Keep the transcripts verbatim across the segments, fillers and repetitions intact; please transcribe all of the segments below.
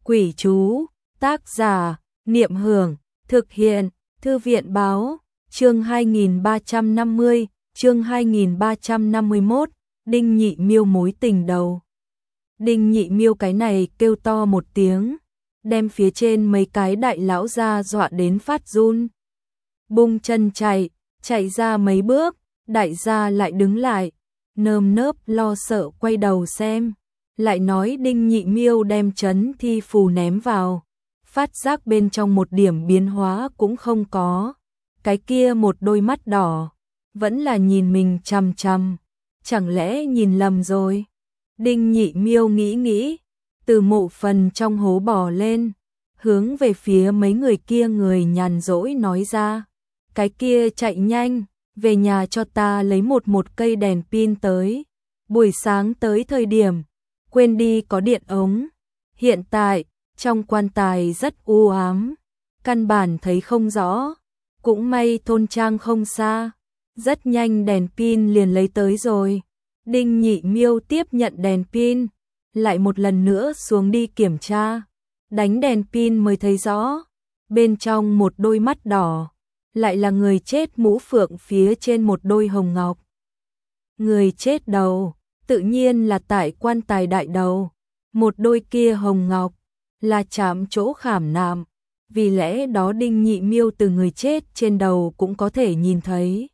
Quỷ chú, tác giả, Niệm Hưởng, thực hiện, Thư viện báo, chương hai nghìn ba trăm năm mươi, chương hai nghìn ba trăm năm mươi mốt, Đinh Nhị Miêu mối tình đầu. Đinh Nhị Miêu cái này kêu to một tiếng, đem phía trên mấy cái đại lão ra dọa đến phát run. Bung chân chạy, chạy ra mấy bước, đại gia lại đứng lại, nơm nớp lo sợ quay đầu xem, lại nói Đinh Nhị Miêu đem trấn thi phù ném vào, phát giác bên trong một điểm biến hóa cũng không có, cái kia một đôi mắt đỏ, vẫn là nhìn mình chằm chằm, chẳng lẽ nhìn lầm rồi. Đinh Nhị Miêu nghĩ nghĩ, từ mộ phần trong hố bò lên, hướng về phía mấy người kia người nhàn rỗi nói ra, cái kia chạy nhanh, về nhà cho ta lấy một một cây đèn pin tới, buổi sáng tới thời điểm, quên đi có điện ống, hiện tại, trong quan tài rất u ám, căn bản thấy không rõ, cũng may thôn trang không xa, rất nhanh đèn pin liền lấy tới rồi. Đinh Nhị Miêu tiếp nhận đèn pin, lại một lần nữa xuống đi kiểm tra, đánh đèn pin mới thấy rõ, bên trong một đôi mắt đỏ, lại là người chết mũ phượng phía trên một đôi hồng ngọc. Người chết đầu, tự nhiên là tại quan tài đại đầu, một đôi kia hồng ngọc, là chạm chỗ khảm nạm, vì lẽ đó Đinh Nhị Miêu từ người chết trên đầu cũng có thể nhìn thấy.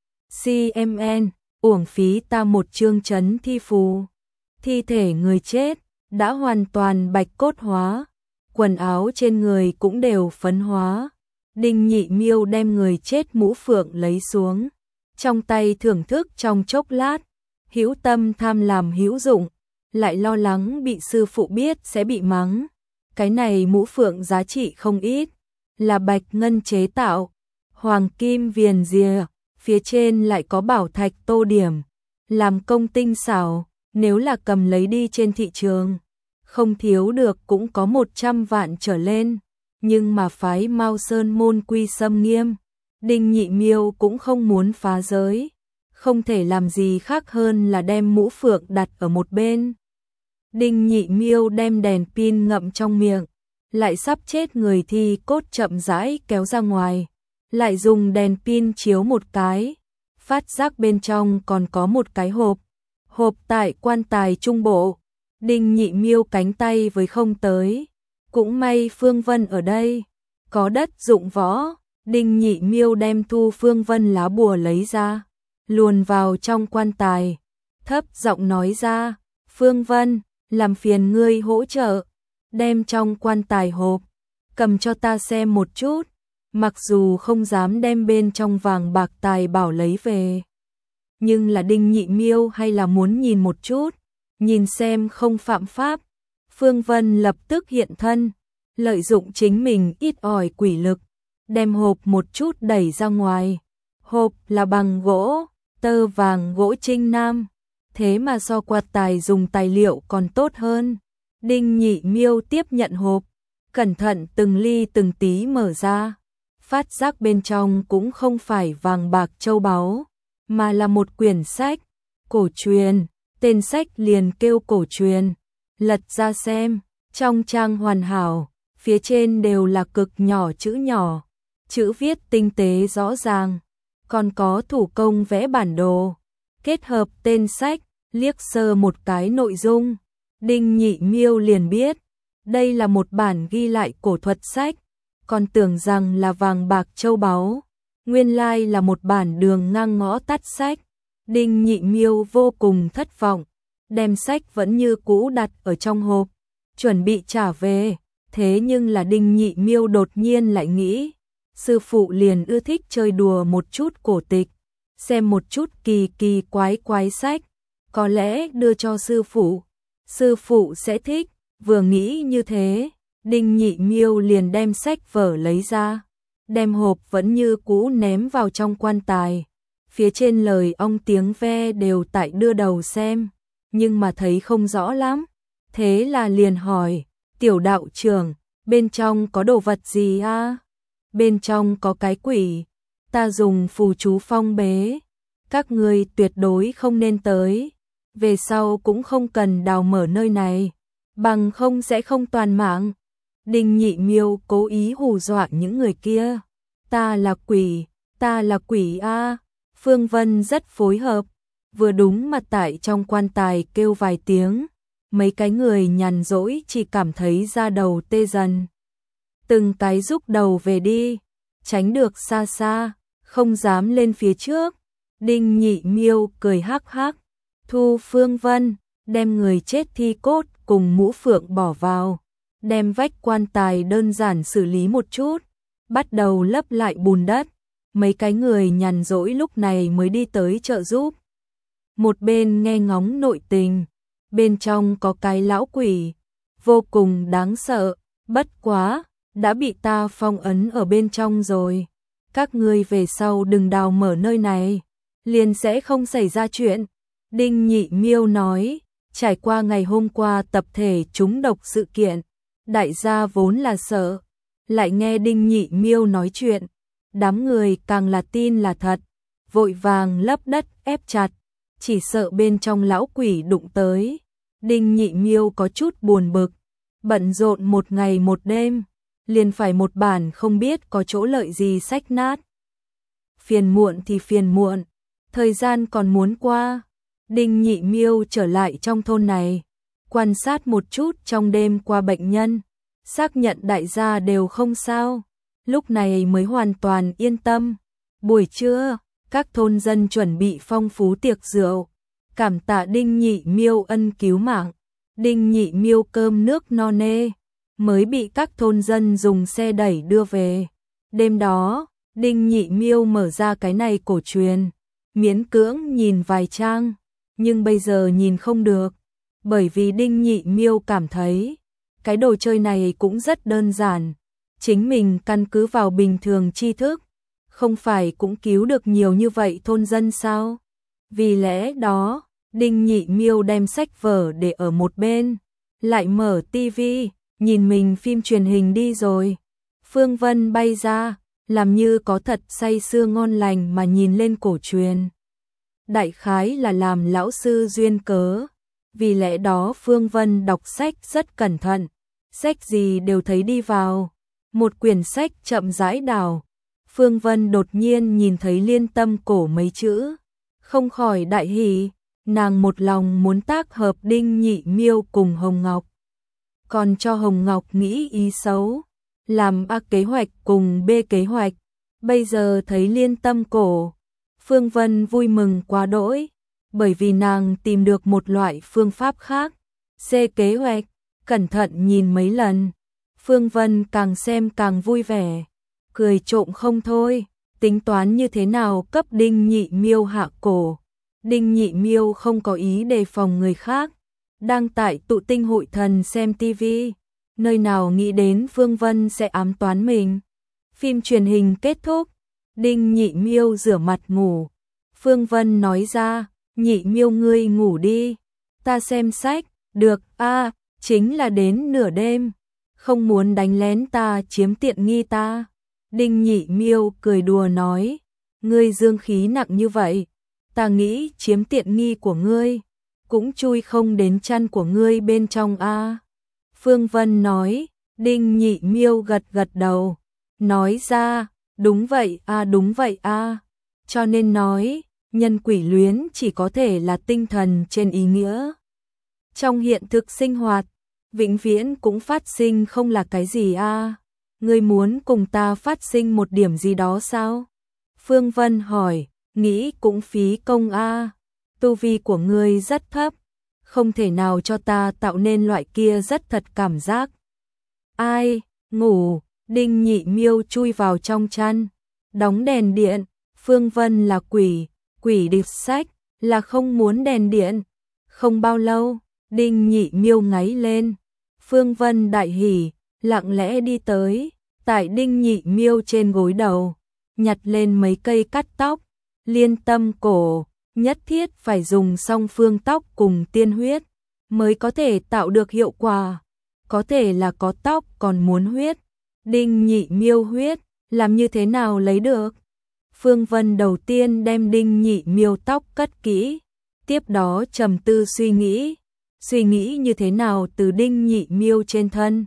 xê em en, uổng phí ta một chương trấn thi phù. Thi thể người chết đã hoàn toàn bạch cốt hóa, quần áo trên người cũng đều phấn hóa. Đinh Nhị Miêu đem người chết mũ phượng lấy xuống, trong tay thưởng thức trong chốc lát, hữu tâm tham làm hữu dụng, lại lo lắng bị sư phụ biết sẽ bị mắng. Cái này mũ phượng giá trị không ít, là bạch ngân chế tạo, hoàng kim viền rìa, phía trên lại có bảo thạch tô điểm, làm công tinh xảo, nếu là cầm lấy đi trên thị trường, không thiếu được cũng có một trăm vạn trở lên, nhưng mà phái Mao Sơn môn quy xâm nghiêm, Đinh Nhị Miêu cũng không muốn phá giới, không thể làm gì khác hơn là đem mũ phượng đặt ở một bên. Đinh Nhị Miêu đem đèn pin ngậm trong miệng, lại sắp chết người thi cốt chậm rãi kéo ra ngoài, lại dùng đèn pin chiếu một cái, phát giác bên trong còn có một cái hộp, hộp tại quan tài trung bộ. Đinh Nhị Miêu cánh tay với không tới, cũng may Phương Vân ở đây, có đất dụng võ, Đinh Nhị Miêu đem thu Phương Vân lá bùa lấy ra, luồn vào trong quan tài, thấp giọng nói ra, Phương Vân, làm phiền ngươi hỗ trợ, đem trong quan tài hộp, cầm cho ta xem một chút, mặc dù không dám đem bên trong vàng bạc tài bảo lấy về, nhưng là Đinh Nhị Miêu hay là muốn nhìn một chút, nhìn xem không phạm pháp. Phương Vân lập tức hiện thân, lợi dụng chính mình ít ỏi quỷ lực, đem hộp một chút đẩy ra ngoài. Hộp là bằng gỗ, tơ vàng gỗ Trinh Nam, thế mà so quạt tài dùng tài liệu còn tốt hơn. Đinh Nhị Miêu tiếp nhận hộp, cẩn thận từng ly từng tí mở ra, phát giác bên trong cũng không phải vàng bạc châu báu, mà là một quyển sách, cổ truyền, tên sách liền kêu cổ truyền. Lật ra xem, trong trang hoàn hảo, phía trên đều là cực nhỏ chữ nhỏ, chữ viết tinh tế rõ ràng, còn có thủ công vẽ bản đồ, kết hợp tên sách, liếc sơ một cái nội dung, Đinh Nhị Miêu liền biết, đây là một bản ghi lại cổ thuật sách, còn tưởng rằng là vàng bạc châu báu, nguyên lai là một bản đường ngang ngõ tắt sách. Đinh Nhị Miêu vô cùng thất vọng, đem sách vẫn như cũ đặt ở trong hộp, chuẩn bị trả về, thế nhưng là Đinh Nhị Miêu đột nhiên lại nghĩ, sư phụ liền ưa thích chơi đùa một chút cổ tịch, xem một chút kỳ kỳ quái quái sách, có lẽ đưa cho sư phụ, sư phụ sẽ thích. Vừa nghĩ như thế, Đinh Nhị Miêu liền đem sách vở lấy ra, đem hộp vẫn như cũ ném vào trong quan tài, phía trên lời ong tiếng ve đều tại đưa đầu xem, nhưng mà thấy không rõ lắm, thế là liền hỏi, tiểu đạo trưởng, bên trong có đồ vật gì a? À? Bên trong có cái quỷ, ta dùng phù chú phong bế, các ngươi tuyệt đối không nên tới, về sau cũng không cần đào mở nơi này, bằng không sẽ không toàn mạng. Đinh Nhị Miêu cố ý hù dọa những người kia. Ta là quỷ, ta là quỷ a. Phương Vân rất phối hợp, vừa đúng mà tại trong quan tài kêu vài tiếng, mấy cái người nhàn rỗi chỉ cảm thấy da đầu tê dần. Từng cái rúc đầu về đi, tránh được xa xa, không dám lên phía trước. Đinh Nhị Miêu cười hắc hắc, thu Phương Vân, đem người chết thi cốt cùng mũ phượng bỏ vào, đem vách quan tài đơn giản xử lý một chút, bắt đầu lấp lại bùn đất. Mấy cái người nhàn rỗi lúc này mới đi tới trợ giúp. Một bên nghe ngóng nội tình, bên trong có cái lão quỷ, vô cùng đáng sợ, bất quá, đã bị ta phong ấn ở bên trong rồi. Các ngươi về sau đừng đào mở nơi này, liền sẽ không xảy ra chuyện. Đinh Nhị Miêu nói, trải qua ngày hôm qua tập thể trúng độc sự kiện, đại gia vốn là sợ, lại nghe Đinh Nhị Miêu nói chuyện, đám người càng là tin là thật, vội vàng lấp đất ép chặt, chỉ sợ bên trong lão quỷ đụng tới. Đinh Nhị Miêu có chút buồn bực, bận rộn một ngày một đêm, liền phải một bản không biết có chỗ lợi gì sách nát. Phiền muộn thì phiền muộn, thời gian còn muốn qua. Đinh Nhị Miêu trở lại trong thôn này, quan sát một chút trong đêm qua bệnh nhân, xác nhận đại gia đều không sao, lúc này mới hoàn toàn yên tâm. Buổi trưa, các thôn dân chuẩn bị phong phú tiệc rượu, cảm tạ Đinh Nhị Miêu ân cứu mạng. Đinh Nhị Miêu cơm nước no nê, mới bị các thôn dân dùng xe đẩy đưa về. Đêm đó, Đinh Nhị Miêu mở ra cái này cổ truyền, miễn cưỡng nhìn vài trang, nhưng bây giờ nhìn không được, bởi vì Đinh Nhị Miêu cảm thấy cái đồ chơi này cũng rất đơn giản, chính mình căn cứ vào bình thường tri thức, không phải cũng cứu được nhiều như vậy thôn dân sao? Vì lẽ đó, Đinh Nhị Miêu đem sách vở để ở một bên, lại mở tivi, nhìn mình phim truyền hình đi rồi. Phương Vân bay ra, làm như có thật say sưa ngon lành mà nhìn lên cổ truyền. Đại khái là làm lão sư duyên cớ, vì lẽ đó Phương Vân đọc sách rất cẩn thận, sách gì đều thấy đi vào. Một quyển sách chậm rãi đảo, Phương Vân đột nhiên nhìn thấy liên tâm cổ mấy chữ, không khỏi đại hỉ, nàng một lòng muốn tác hợp Đinh Nhị Miêu cùng Hồng Ngọc. Còn cho Hồng Ngọc nghĩ ý xấu, làm A kế hoạch cùng B kế hoạch, bây giờ thấy liên tâm cổ, Phương Vân vui mừng quá đỗi, bởi vì nàng tìm được một loại phương pháp khác. C kế hoạch, cẩn thận nhìn mấy lần, Phương Vân càng xem càng vui vẻ, cười trộm không thôi, tính toán như thế nào cấp Đinh Nhị Miêu hạ cổ. Đinh Nhị Miêu không có ý đề phòng người khác, đang tại tụ tinh hội thần xem tivi, nơi nào nghĩ đến Phương Vân sẽ ám toán mình. Phim truyền hình kết thúc, Đinh Nhị Miêu rửa mặt ngủ. Phương Vân nói ra, Nhị Miêu ngươi ngủ đi, ta xem sách. Được a, chính là đến nửa đêm, không muốn đánh lén ta chiếm tiện nghi ta. Đinh Nhị Miêu cười đùa nói, ngươi dương khí nặng như vậy, ta nghĩ chiếm tiện nghi của ngươi, cũng chui không đến chăn của ngươi bên trong a. Phương Vân nói, Đinh Nhị Miêu gật gật đầu, nói ra, đúng vậy a, đúng vậy a. Cho nên nói, nhân quỷ luyến chỉ có thể là tinh thần trên ý nghĩa. Trong hiện thực sinh hoạt, vĩnh viễn cũng phát sinh không là cái gì a. Ngươi muốn cùng ta phát sinh một điểm gì đó sao? Phương Vân hỏi, nghĩ cũng phí công a. Tu vi của ngươi rất thấp, không thể nào cho ta tạo nên loại kia rất thật cảm giác. Ai, ngủ, Đinh Nhị Miêu chui vào trong chăn, đóng đèn điện. Phương Vân là quỷ, quỷ địch sách, là không muốn đèn điện. Không bao lâu, Đinh Nhị Miêu ngáy lên, Phương Vân đại hỉ, lặng lẽ đi tới, tại Đinh Nhị Miêu trên gối đầu, nhặt lên mấy cây cắt tóc, liên tâm cổ, nhất thiết phải dùng song phương tóc cùng tiên huyết, mới có thể tạo được hiệu quả, có thể là có tóc còn muốn huyết. Đinh Nhị Miêu huyết, làm như thế nào lấy được? Phương Vân đầu tiên đem Đinh Nhị Miêu tóc cất kỹ, tiếp đó trầm tư suy nghĩ, suy nghĩ như thế nào từ Đinh Nhị Miêu trên thân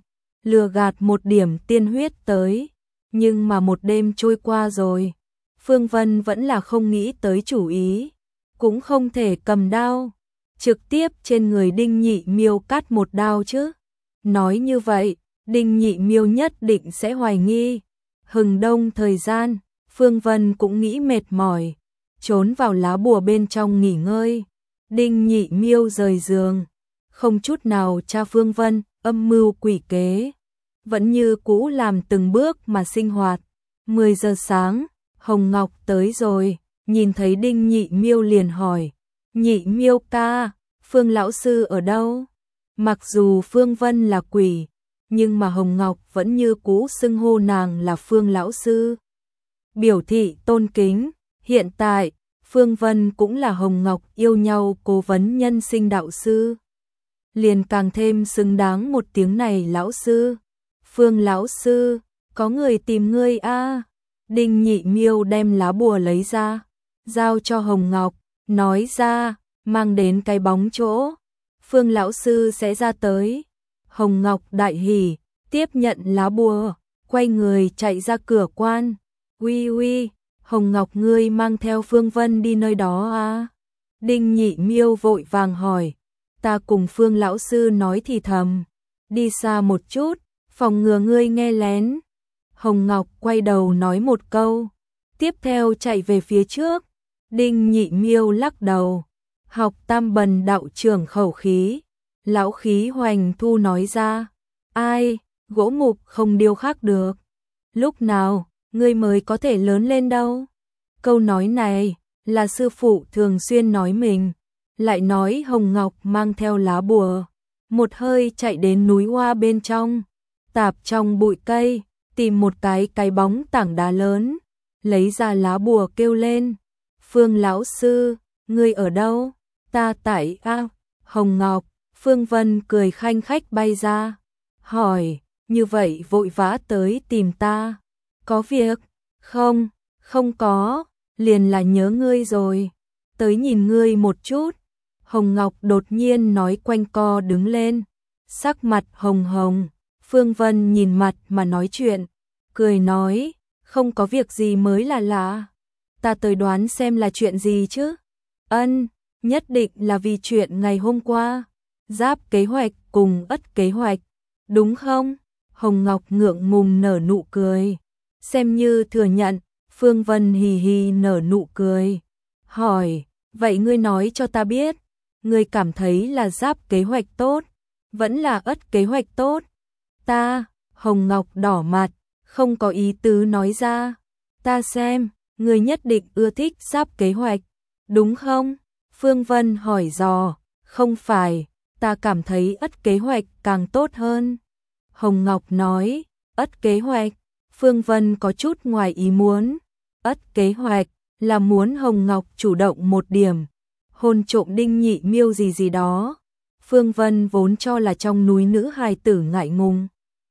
lừa gạt một điểm tiên huyết tới. Nhưng mà một đêm trôi qua rồi, Phương Vân vẫn là không nghĩ tới chủ ý, cũng không thể cầm đao, trực tiếp trên người Đinh Nhị Miêu cắt một đao chứ. Nói như vậy, Đinh Nhị Miêu nhất định sẽ hoài nghi. Hừng đông thời gian, Phương Vân cũng nghĩ mệt mỏi, trốn vào lá bùa bên trong nghỉ ngơi. Đinh Nhị Miêu rời giường, không chút nào tra Phương Vân, âm mưu quỷ kế, vẫn như cũ làm từng bước mà sinh hoạt. mười giờ sáng, Hồng Ngọc tới rồi, nhìn thấy Đinh Nhị Miêu liền hỏi, Nhị Miêu ca, Phương lão sư ở đâu? Mặc dù Phương Vân là quỷ, nhưng mà Hồng Ngọc vẫn như cũ xưng hô nàng là Phương lão sư, biểu thị tôn kính. Hiện tại, Phương Vân cũng là Hồng Ngọc yêu nhau cố vấn nhân sinh đạo sư, liền càng thêm xứng đáng một tiếng này lão sư. Phương lão sư, có người tìm ngươi a. Đinh Nhị Miêu đem lá bùa lấy ra, giao cho Hồng Ngọc, nói ra, mang đến cái bóng chỗ, Phương lão sư sẽ ra tới. Hồng Ngọc đại hỉ, tiếp nhận lá bùa, quay người chạy ra cửa quan. Uy uy, Hồng Ngọc ngươi mang theo Phương Vân đi nơi đó à? Đinh Nhị Miêu vội vàng hỏi, ta cùng Phương lão sư nói thì thầm, đi xa một chút, phòng ngừa ngươi nghe lén. Hồng Ngọc quay đầu nói một câu, tiếp theo chạy về phía trước. Đinh Nhị Miêu lắc đầu, học Tam Bần đạo trưởng khẩu khí. Lão khí hoành thu nói ra, ai, gỗ mục không điêu khắc được, lúc nào ngươi mới có thể lớn lên đâu. Câu nói này là sư phụ thường xuyên nói mình, lại nói Hồng Ngọc mang theo lá bùa, một hơi chạy đến núi hoa bên trong, tạp trong bụi cây, tìm một cái cái bóng tảng đá lớn, lấy ra lá bùa kêu lên, Phương lão sư, ngươi ở đâu? Ta tại a. Hồng Ngọc. Phương Vân cười khanh khách bay ra, hỏi, như vậy vội vã tới tìm ta, có việc? Không, không có, liền là nhớ ngươi rồi, tới nhìn ngươi một chút. Hồng Ngọc đột nhiên nói quanh co đứng lên, sắc mặt hồng hồng. Phương Vân nhìn mặt mà nói chuyện, cười nói, không có việc gì mới là lạ, ta tới đoán xem là chuyện gì chứ. Ân, nhất định là vì chuyện ngày hôm qua, Giáp kế hoạch cùng Ất kế hoạch, đúng không? Hồng Ngọc ngượng ngùng nở nụ cười, xem như thừa nhận. Phương Vân hì hì nở nụ cười, hỏi, vậy ngươi nói cho ta biết, ngươi cảm thấy là Giáp kế hoạch tốt, vẫn là Ất kế hoạch tốt? Ta, Hồng Ngọc đỏ mặt, không có ý tứ nói ra, ta xem, ngươi nhất định ưa thích Giáp kế hoạch, đúng không? Phương Vân hỏi dò, không phải, ta cảm thấy Ất kế hoạch càng tốt hơn. Hồng Ngọc nói, Ất kế hoạch. Phương Vân có chút ngoài ý muốn, Ất kế hoạch là muốn Hồng Ngọc chủ động một điểm, hôn trộm Đinh Nhị Miêu gì gì đó. Phương Vân vốn cho là trong núi nữ hài tử ngại ngùng,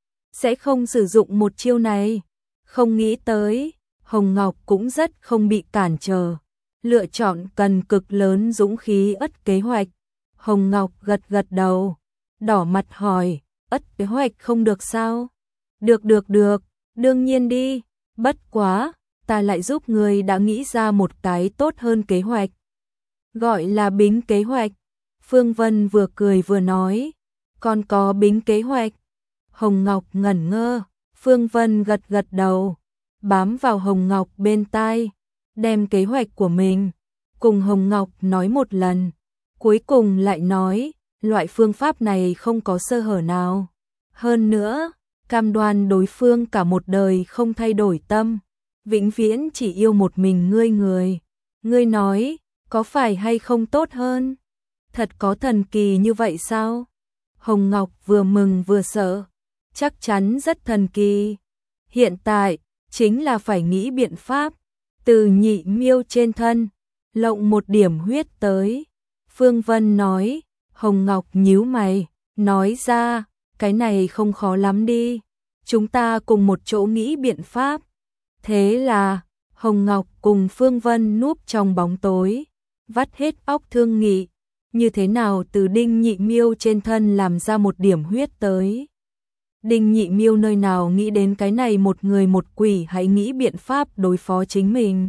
sẽ không sử dụng một chiêu này, không nghĩ tới, Hồng Ngọc cũng rất không bị cản trở, lựa chọn cần cực lớn dũng khí Ất kế hoạch. Hồng Ngọc gật gật đầu, đỏ mặt hỏi, Ất kế hoạch không được sao? Được được được, đương nhiên đi, bất quá, ta lại giúp người đã nghĩ ra một cái tốt hơn kế hoạch. Gọi là Bính kế hoạch. Phương Vân vừa cười vừa nói, còn có Bính kế hoạch. Hồng Ngọc ngẩn ngơ, Phương Vân gật gật đầu, bám vào Hồng Ngọc bên tai, đem kế hoạch của mình cùng Hồng Ngọc nói một lần, cuối cùng lại nói, loại phương pháp này không có sơ hở nào. Hơn nữa, cam đoan đối phương cả một đời không thay đổi tâm, vĩnh viễn chỉ yêu một mình ngươi người. Ngươi nói, có phải hay không tốt hơn? Thật có thần kỳ như vậy sao? Hồng Ngọc vừa mừng vừa sợ, chắc chắn rất thần kỳ. Hiện tại, chính là phải nghĩ biện pháp, từ Nhị Miêu trên thân, lộng một điểm huyết tới. Phương Vân nói, Hồng Ngọc nhíu mày, nói ra, cái này không khó lắm đi, chúng ta cùng một chỗ nghĩ biện pháp. Thế là, Hồng Ngọc cùng Phương Vân núp trong bóng tối, vắt hết óc thương nghị, như thế nào từ Đinh Nhị Miêu trên thân làm ra một điểm huyết tới. Đinh Nhị Miêu nơi nào nghĩ đến cái này một người một quỷ hãy nghĩ biện pháp đối phó chính mình.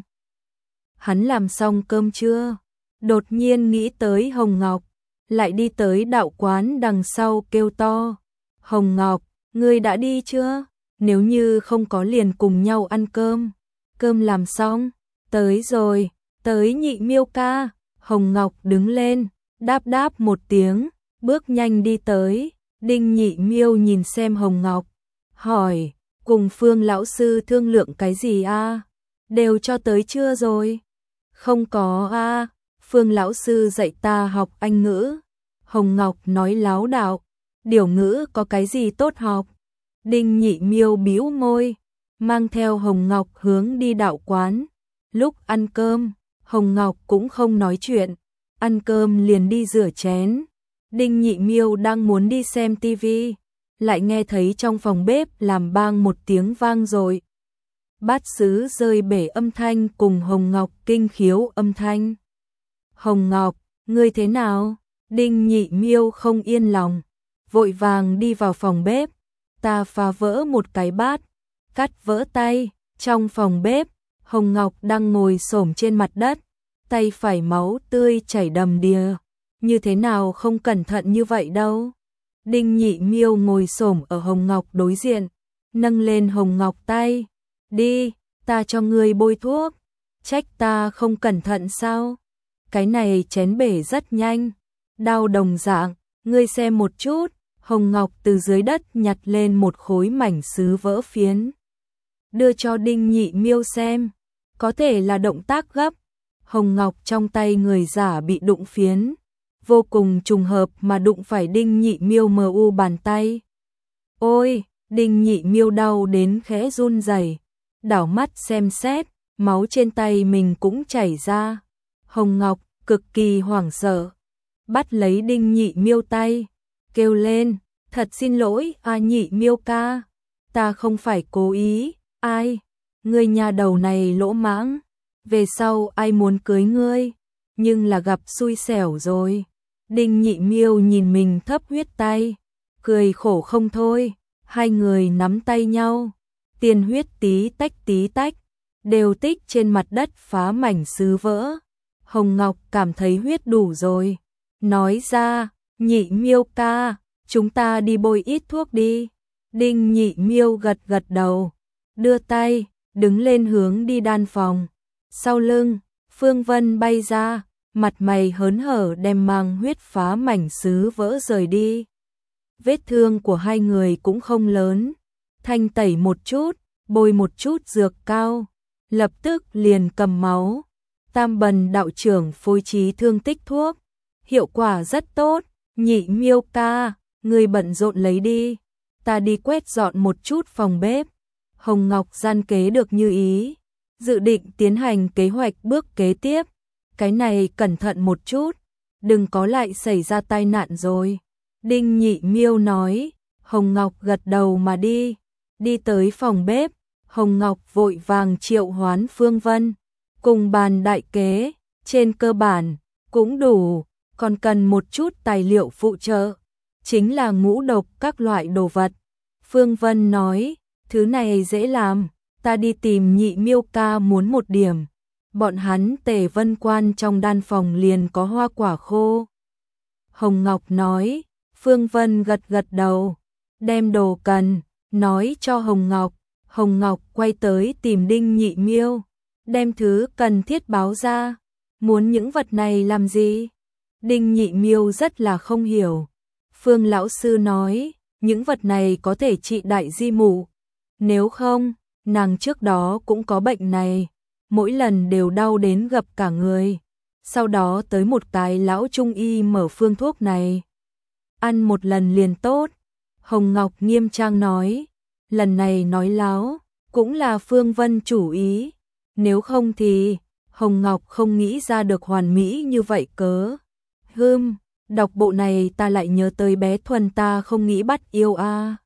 Hắn làm xong cơm chưa? Đột nhiên nghĩ tới Hồng Ngọc, lại đi tới đạo quán đằng sau kêu to. Hồng Ngọc, ngươi đã đi chưa? Nếu như không có liền cùng nhau ăn cơm. Cơm làm xong, tới rồi, tới Nhị Miêu ca. Hồng Ngọc đứng lên, đáp đáp một tiếng, bước nhanh đi tới. Đinh Nhị Miêu nhìn xem Hồng Ngọc, hỏi, cùng Phương lão sư thương lượng cái gì a? Đều cho tới chưa rồi? Không có a, Phương lão sư dạy ta học Anh ngữ. Hồng Ngọc nói láo đạo, điều ngữ có cái gì tốt học? Đinh Nhị Miêu bĩu môi, mang theo Hồng Ngọc hướng đi đạo quán. Lúc ăn cơm, Hồng Ngọc cũng không nói chuyện, ăn cơm liền đi rửa chén. Đinh Nhị Miêu đang muốn đi xem tivi, lại nghe thấy trong phòng bếp làm bang một tiếng vang rồi. Bát sứ rơi bể âm thanh cùng Hồng Ngọc kinh khiếu âm thanh. Hồng Ngọc, ngươi thế nào? Đinh Nhị Miêu không yên lòng, vội vàng đi vào phòng bếp. Ta phá vỡ một cái bát, cắt vỡ tay. Trong phòng bếp, Hồng Ngọc đang ngồi xổm trên mặt đất, tay phải máu tươi chảy đầm đìa. Như thế nào không cẩn thận như vậy đâu. Đinh Nhị Miêu ngồi xổm ở Hồng Ngọc đối diện, nâng lên Hồng Ngọc tay. Đi, ta cho ngươi bôi thuốc. Trách ta không cẩn thận sao? Cái này chén bể rất nhanh, đau đồng dạng, ngươi xem một chút. Hồng Ngọc từ dưới đất nhặt lên một khối mảnh sứ vỡ phiến, đưa cho Đinh Nhị Miêu xem. Có thể là động tác gấp, Hồng Ngọc trong tay người giả bị đụng phiến, vô cùng trùng hợp mà đụng phải Đinh Nhị Miêu mờ u bàn tay. Ôi, Đinh Nhị Miêu đau đến khẽ run rẩy, đảo mắt xem xét, máu trên tay mình cũng chảy ra. Hồng Ngọc cực kỳ hoảng sợ, bắt lấy Đinh Nhị Miêu tay, kêu lên, thật xin lỗi a Nhị Miêu ca, ta không phải cố ý. Ai? Ngươi nhà đầu này lỗ mãng, về sau ai muốn cưới ngươi, nhưng là gặp xui xẻo rồi. Đinh Nhị Miêu nhìn mình thấp huyết tay, cười khổ không thôi. Hai người nắm tay nhau, tiền huyết tí tách tí tách, đều tích trên mặt đất phá mảnh sứ vỡ. Hồng Ngọc cảm thấy huyết đủ rồi, nói ra, Nhị Miêu ca, chúng ta đi bôi ít thuốc đi. Đinh Nhị Miêu gật gật đầu, đưa tay, đứng lên hướng đi đan phòng. Sau lưng, Phương Vân bay ra, mặt mày hớn hở đem mang huyết phá mảnh sứ vỡ rời đi. Vết thương của hai người cũng không lớn, thanh tẩy một chút, bôi một chút dược cao, lập tức liền cầm máu. Tam Bần đạo trưởng phối trí thương tích thuốc, hiệu quả rất tốt. Nhị Miêu ca, người bận rộn lấy đi, ta đi quét dọn một chút phòng bếp. Hồng Ngọc gian kế được như ý, dự định tiến hành kế hoạch bước kế tiếp. Cái này cẩn thận một chút, đừng có lại xảy ra tai nạn rồi. Đinh Nhị Miêu nói. Hồng Ngọc gật đầu mà đi. Đi tới phòng bếp, Hồng Ngọc vội vàng triệu hoán Phương Vân, cùng bàn đại kế, trên cơ bản cũng đủ, còn cần một chút tài liệu phụ trợ, chính là ngũ độc các loại đồ vật. Phương Vân nói, thứ này dễ làm, ta đi tìm Nhị Miêu ca muốn một điểm. Bọn hắn Tề Vân Quan trong đan phòng liền có hoa quả khô. Hồng Ngọc nói. Phương Vân gật gật đầu, đem đồ cần, nói cho Hồng Ngọc. Hồng Ngọc quay tới tìm Đinh Nhị Miêu, đem thứ cần thiết báo ra. Muốn những vật này làm gì? Đinh Nhị Miêu rất là không hiểu. Phương lão sư nói, những vật này có thể trị đại di mụ. Nếu không, nàng trước đó cũng có bệnh này, mỗi lần đều đau đến gập cả người. Sau đó tới một cái lão trung y mở phương thuốc này, ăn một lần liền tốt. Hồng Ngọc nghiêm trang nói, lần này nói láo, cũng là Phương Vân chủ ý. Nếu không thì, Hồng Ngọc không nghĩ ra được hoàn mỹ như vậy cớ. Hừm, đọc bộ này ta lại nhớ tới bé Thuần ta không nghĩ bắt yêu a.